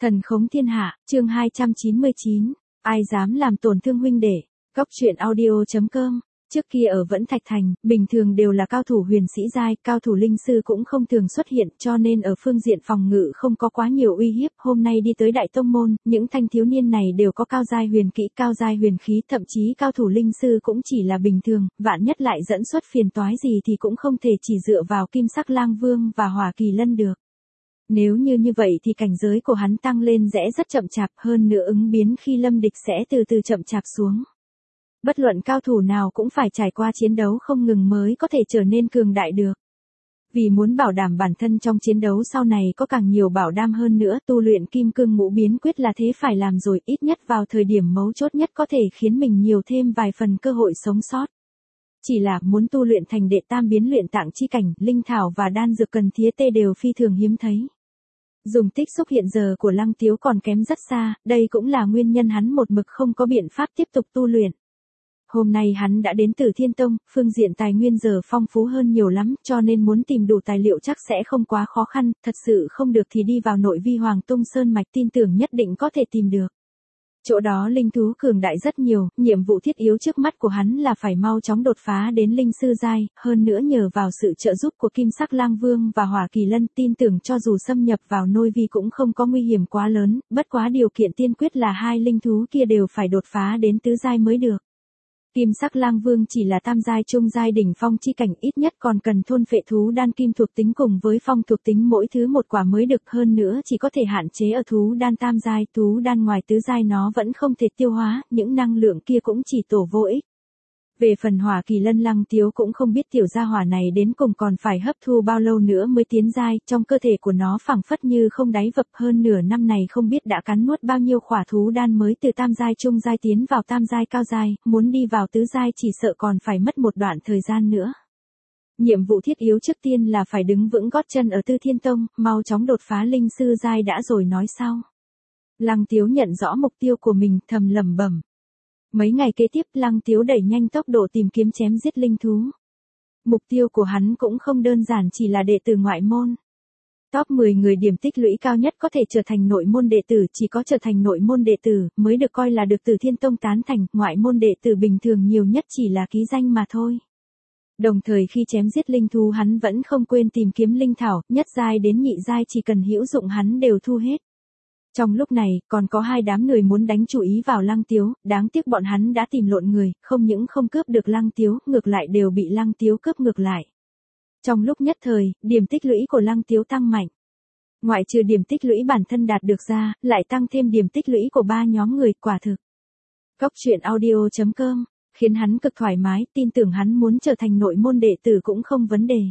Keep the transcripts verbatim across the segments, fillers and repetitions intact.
Thần khống thiên hạ, chương hai trăm chín mươi chín. Ai dám làm tổn thương huynh đệ. Góc truyện audio chấm com. Trước kia ở Vẫn Thạch Thành, bình thường đều là cao thủ huyền sĩ giai, cao thủ linh sư cũng không thường xuất hiện, cho nên ở phương diện phòng ngự không có quá nhiều uy hiếp. Hôm nay đi tới Đại Tông Môn, những thanh thiếu niên này đều có cao giai huyền kỹ, cao giai huyền khí, thậm chí cao thủ linh sư cũng chỉ là bình thường, vạn nhất lại dẫn xuất phiền toái gì thì cũng không thể chỉ dựa vào Kim Sắc Lang Vương và Hỏa Kỳ Lân được. Nếu như như vậy thì cảnh giới của hắn tăng lên rẽ rất chậm chạp, hơn nữa ứng biến khi lâm địch sẽ từ từ chậm chạp xuống. Bất luận cao thủ nào cũng phải trải qua chiến đấu không ngừng mới có thể trở nên cường đại được. Vì muốn bảo đảm bản thân trong chiến đấu sau này có càng nhiều bảo đảm hơn nữa, tu luyện Kim Cương Ngũ Biến Quyết là thế phải làm rồi, ít nhất vào thời điểm mấu chốt nhất có thể khiến mình nhiều thêm vài phần cơ hội sống sót. Chỉ là muốn tu luyện thành đệ tam biến luyện tạng chi cảnh, linh thảo và đan dược cần thiết tê đều phi thường hiếm thấy. Dùng tích xúc hiện giờ của Lăng Tiếu còn kém rất xa, đây cũng là nguyên nhân hắn một mực không có biện pháp tiếp tục tu luyện. Hôm nay hắn đã đến Tử Thiên Tông, phương diện tài nguyên giờ phong phú hơn nhiều lắm, cho nên muốn tìm đủ tài liệu chắc sẽ không quá khó khăn, thật sự không được thì đi vào nội vi Hoàng Tung Sơn Mạch, tin tưởng nhất định có thể tìm được. Chỗ đó linh thú cường đại rất nhiều, nhiệm vụ thiết yếu trước mắt của hắn là phải mau chóng đột phá đến linh sư giai, hơn nữa nhờ vào sự trợ giúp của Kim Sắc Lang Vương và Hỏa Kỳ Lân, tin tưởng cho dù xâm nhập vào nội vi cũng không có nguy hiểm quá lớn, bất quá điều kiện tiên quyết là hai linh thú kia đều phải đột phá đến tứ giai mới được. Kim Sắc Lang Vương chỉ là tam giai trung giai đỉnh phong chi cảnh, ít nhất còn cần thôn phệ thú đan kim thuộc tính cùng với phong thuộc tính mỗi thứ một quả mới được, hơn nữa chỉ có thể hạn chế ở thú đan tam giai, thú đan ngoài tứ giai nó vẫn không thể tiêu hóa, những năng lượng kia cũng chỉ tổ vô ích. Về phần Hỏa Kỳ Lân, Lăng Tiếu cũng không biết tiểu gia hỏa này đến cùng còn phải hấp thu bao lâu nữa mới tiến giai, trong cơ thể của nó phảng phất như không đáy vực, hơn nửa năm này không biết đã cắn nuốt bao nhiêu khỏa thú đan mới từ tam giai trung giai tiến vào tam giai cao giai, muốn đi vào tứ giai chỉ sợ còn phải mất một đoạn thời gian nữa. Nhiệm vụ thiết yếu trước tiên là phải đứng vững gót chân ở Tư Thiên Tông, mau chóng đột phá linh sư giai đã rồi nói sau. Lăng Tiếu nhận rõ mục tiêu của mình, thầm lẩm bẩm. Mấy ngày kế tiếp, Lăng Tiếu đẩy nhanh tốc độ tìm kiếm chém giết linh thú. Mục tiêu của hắn cũng không đơn giản chỉ là đệ tử ngoại môn. Top mười người điểm tích lũy cao nhất có thể trở thành nội môn đệ tử, chỉ có trở thành nội môn đệ tử mới được coi là được Tử Thiên Tông tán thành, ngoại môn đệ tử bình thường nhiều nhất chỉ là ký danh mà thôi. Đồng thời khi chém giết linh thú hắn vẫn không quên tìm kiếm linh thảo, nhất giai đến nhị giai chỉ cần hữu dụng hắn đều thu hết. Trong lúc này, còn có hai đám người muốn đánh chủ ý vào Lăng Tiếu, đáng tiếc bọn hắn đã tìm lộn người, không những không cướp được Lăng Tiếu, ngược lại đều bị Lăng Tiếu cướp ngược lại. Trong lúc nhất thời, điểm tích lũy của Lăng Tiếu tăng mạnh. Ngoại trừ điểm tích lũy bản thân đạt được ra, lại tăng thêm điểm tích lũy của ba nhóm người, quả thực. Góc truyện audio chấm com, khiến hắn cực thoải mái, tin tưởng hắn muốn trở thành nội môn đệ tử cũng không vấn đề.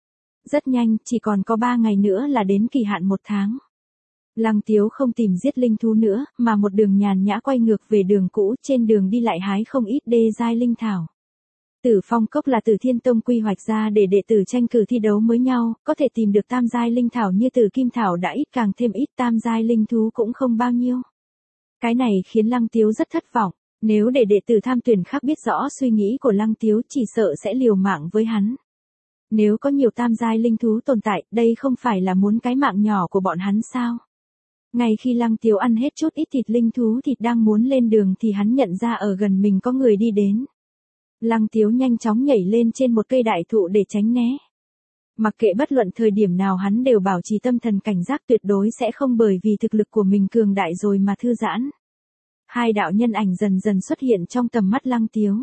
Rất nhanh, chỉ còn có ba ngày nữa là đến kỳ hạn một tháng. Lăng Tiếu không tìm giết linh thú nữa, mà một đường nhàn nhã quay ngược về đường cũ, trên đường đi lại hái không ít đê giai linh thảo. Tử Phong Cốc là Tử Thiên Tông quy hoạch ra để đệ tử tranh cử thi đấu với nhau, có thể tìm được tam giai linh thảo như Tử Kim Thảo đã ít càng thêm ít, tam giai linh thú cũng không bao nhiêu. Cái này khiến Lăng Tiếu rất thất vọng, nếu để đệ tử tham tuyển khác biết rõ suy nghĩ của Lăng Tiếu chỉ sợ sẽ liều mạng với hắn. Nếu có nhiều tam giai linh thú tồn tại, đây không phải là muốn cái mạng nhỏ của bọn hắn sao? Ngay khi Lăng Tiếu ăn hết chút ít thịt linh thú thịt đang muốn lên đường thì hắn nhận ra ở gần mình có người đi đến. Lăng Tiếu nhanh chóng nhảy lên trên một cây đại thụ để tránh né. Mặc kệ bất luận thời điểm nào hắn đều bảo trì tâm thần cảnh giác, tuyệt đối sẽ không bởi vì thực lực của mình cường đại rồi mà thư giãn. Hai đạo nhân ảnh dần dần xuất hiện trong tầm mắt Lăng Tiếu.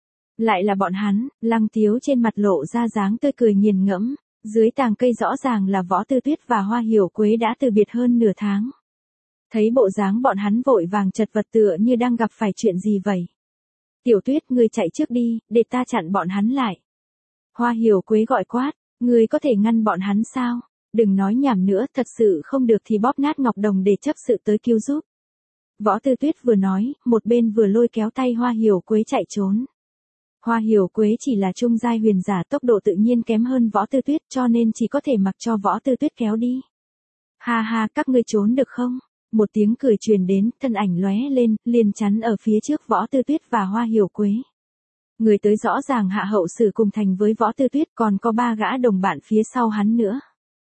Lại là bọn hắn, Lăng Tiếu trên mặt lộ ra dáng tươi cười nghiền ngẫm, dưới tàng cây rõ ràng là Võ Tư Tuyết và Hoa Hiểu Quế đã từ biệt hơn nửa tháng. Thấy bộ dáng bọn hắn vội vàng chật vật tựa như đang gặp phải chuyện gì vậy. Tiểu Tuyết, ngươi chạy trước đi, để ta chặn bọn hắn lại. Hoa Hiểu Quế gọi quát, ngươi có thể ngăn bọn hắn sao? Đừng nói nhảm nữa, thật sự không được thì bóp nát ngọc đồng để chấp sự tới cứu giúp. Võ Tư Tuyết vừa nói, một bên vừa lôi kéo tay Hoa Hiểu Quế chạy trốn. Hoa Hiểu Quế chỉ là trung giai huyền giả, tốc độ tự nhiên kém hơn Võ Tư Tuyết cho nên chỉ có thể mặc cho Võ Tư Tuyết kéo đi. Ha ha, các ngươi trốn được không? Một tiếng cười truyền đến, thân ảnh lóe lên, liền chắn ở phía trước Võ Tư Tuyết và Hoa Hiểu Quế. Người tới rõ ràng Hạ Hậu Sử cùng thành với Võ Tư Tuyết, còn có ba gã đồng bạn phía sau hắn nữa.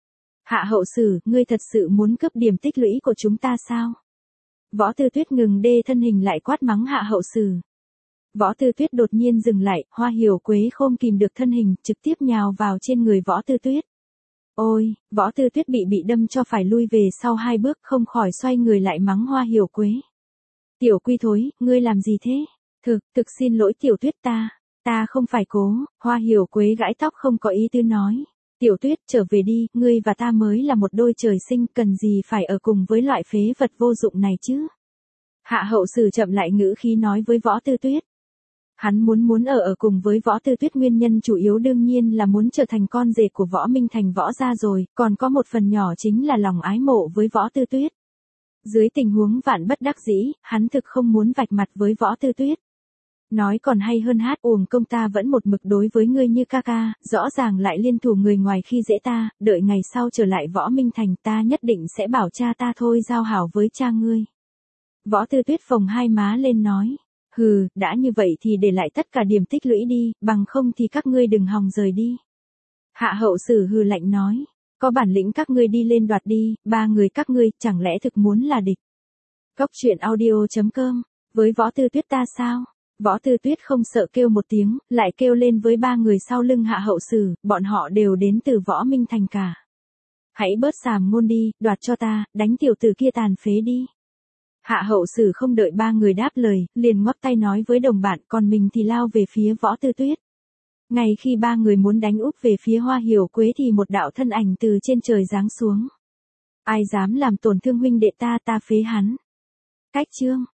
Hạ hậu sử, ngươi thật sự muốn cướp điểm tích lũy của chúng ta sao? Võ Tư Tuyết ngừng đê thân hình lại quát mắng Hạ hậu sử. Võ Tư Tuyết đột nhiên dừng lại, Hoa Hiểu Quế không kìm được thân hình, trực tiếp nhào vào trên người Võ Tư Tuyết. Ôi, Võ Tư Tuyết bị bị đâm cho phải lui về sau hai bước, không khỏi xoay người lại mắng Hoa Hiểu Quế. Tiểu Quy thối, ngươi làm gì thế? Thực, thực xin lỗi Tiểu Tuyết ta, ta không phải cố. Hoa Hiểu Quế gãi tóc không có ý tư nói. Tiểu Tuyết, trở về đi, ngươi và ta mới là một đôi trời sinh, cần gì phải ở cùng với loại phế vật vô dụng này chứ? Hạ hậu sử chậm lại ngữ khí nói với Võ Tư Tuyết. Hắn muốn muốn ở ở cùng với Võ Tư Tuyết nguyên nhân chủ yếu đương nhiên là muốn trở thành con rể của Võ Minh Thành Võ gia rồi, còn có một phần nhỏ chính là lòng ái mộ với Võ Tư Tuyết. Dưới tình huống vạn bất đắc dĩ, hắn thực không muốn vạch mặt với Võ Tư Tuyết. Nói còn hay hơn hát, uổng công ta vẫn một mực đối với ngươi như ca ca, rõ ràng lại liên thủ người ngoài khi dễ ta, đợi ngày sau trở lại Võ Minh Thành ta nhất định sẽ bảo cha ta thôi giao hảo với cha ngươi. Võ Tư Tuyết phồng hai má lên nói. Hừ, đã như vậy thì để lại tất cả điểm tích lũy đi, bằng không thì các ngươi đừng hòng rời đi. Hạ hậu sử hừ lạnh nói. Có bản lĩnh các ngươi đi lên đoạt đi, ba người các ngươi chẳng lẽ thực muốn là địch. Cốc truyện audio chấm com, với Võ Tư Tuyết ta sao? Võ Tư Tuyết không sợ kêu một tiếng, lại kêu lên với ba người sau lưng hạ hậu sử, bọn họ đều đến từ Võ Minh Thành cả. Hãy bớt sàm ngôn đi, đoạt cho ta, đánh tiểu tử kia tàn phế đi. Hạ hậu sử không đợi ba người đáp lời, liền ngoắc tay nói với đồng bạn, còn mình thì lao về phía Võ Tư Tuyết. Ngay khi ba người muốn đánh úp về phía Hoa Hiểu Quế thì một đạo thân ảnh từ trên trời giáng xuống. Ai dám làm tổn thương huynh đệ ta ta phế hắn. Cách chương